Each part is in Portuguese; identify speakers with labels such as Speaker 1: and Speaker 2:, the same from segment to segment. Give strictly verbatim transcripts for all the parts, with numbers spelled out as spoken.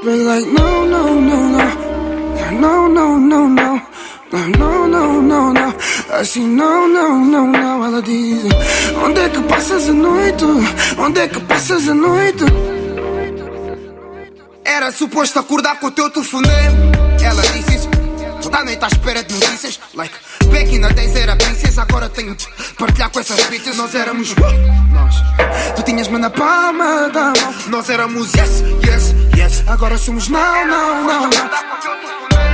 Speaker 1: Baby like no, no, no, no. No, no, no, no. No, no, no, no. Assim não, não, não, não. Ela diz: onde é que passas a noite? Onde é que passas a noite?
Speaker 2: Era suposto acordar com o teu telefonema. Ela disse isso. Toda a noite à espera de notícias. Like, back in the days era princesa. Agora tenho de partilhar com essas bitches. Nós éramos nós. Tu tinhas-me na palma da mão. Nós éramos yes, yes, yes. Agora somos não, não, não, não.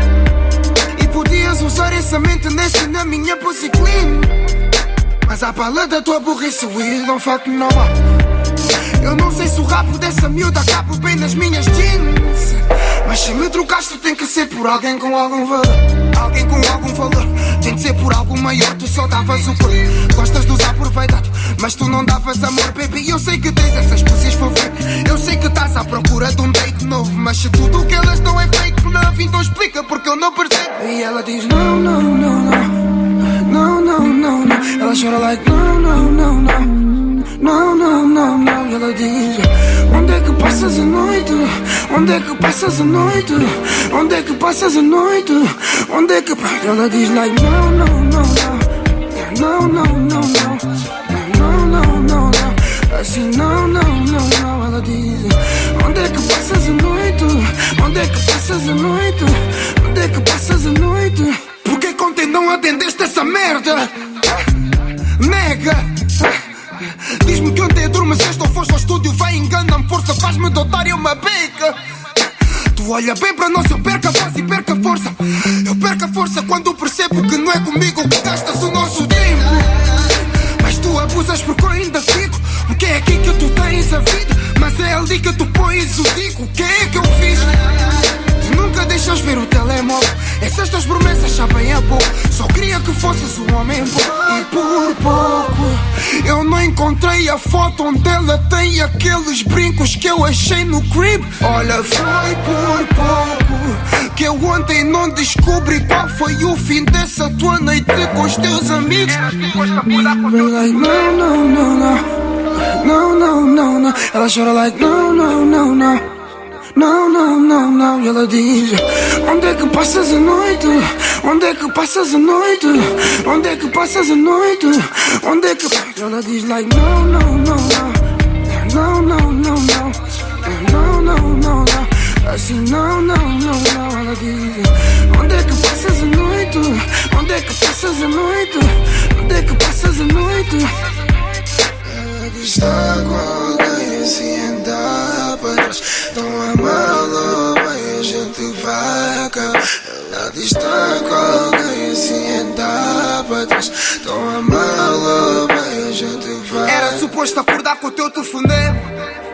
Speaker 2: E podias usar essa mente nessa na minha pussy clean. Mas à bala da tua burrice, we don't fuck no more. Eu não sei se o rabo dessa miúda cabe bem nas minhas jeans. Mas se me trocaste tem que ser por alguém com algum valor. Alguém com algum valor. Tem que ser por algo maior, tu só davas o corpo. Gostas de usar por vaidade, mas tu não davas amor, baby. Eu sei que tens essas pussies for ver. Eu sei que estás à procura de um date novo. Mas se tudo o que elas dão é fake love, então explica porque eu não percebo.
Speaker 1: E ela diz não, não, não, não. No, no, no, no. Ela chora like no, no, no, no. No, no, no, no. E ela diz: onde é que passas a noite? Onde é que passas a noite? Onde é que passas a noite? Onde é que passas? Ela diz like no, no, no, no. No, no, no, no. No, no, no, no. Assim não, não, não, não. Ela diz: onde é que passas a noite? Onde é que passas a noite? Onde é que passas a noite?
Speaker 2: Porquê que ontem não atendeste essa merda? Nega! Diz-me que ontem adormeceste ou foste ao estúdio. Vai, engana-me, força, faz-me de otário uma beca. Tu olha bem para nós, eu perco a voz e perco a força. Eu perco a força quando percebo que não é comigo que gastas o nosso tempo. Mas tu abusas porque eu ainda fico. Porque é aqui que tu tens a vida. Mas é ali que tu pões o digo. O que é que eu fiz? Tu nunca deixas ver o telemóvel. Essas tuas promessas sabem a pouco. Só queria que fosses um homem bom. E por pouco eu não encontrei a foto onde ela tem aqueles brincos que eu achei no crib. Olha, foi por pouco que eu ontem não descobri qual foi o fim dessa tua noite com os teus amigos.
Speaker 1: Like no, no, no, no. No, no, no, no. Ela chora like no, no, no, no. Não, não, não, não. E ela diz: onde é que passas a noite? Onde é que passas a noite? Onde é que passas a noite? Onde é que... Ela diz like no, no, no, no. No, no, no, no. No, no, no, no. Assim não, não, não, não. Ela diz: onde é que passas a noite? Onde é que passas a noite? Onde é que passas a noite?
Speaker 3: Ela diz: está com alguém assim andar para trás. Não é malo, vai, a gente vai acabar. Ela diz: está com alguém assim andar para trás. Não é malo, vai, a gente vai.
Speaker 2: Era suposto acordar com o teu telefonema.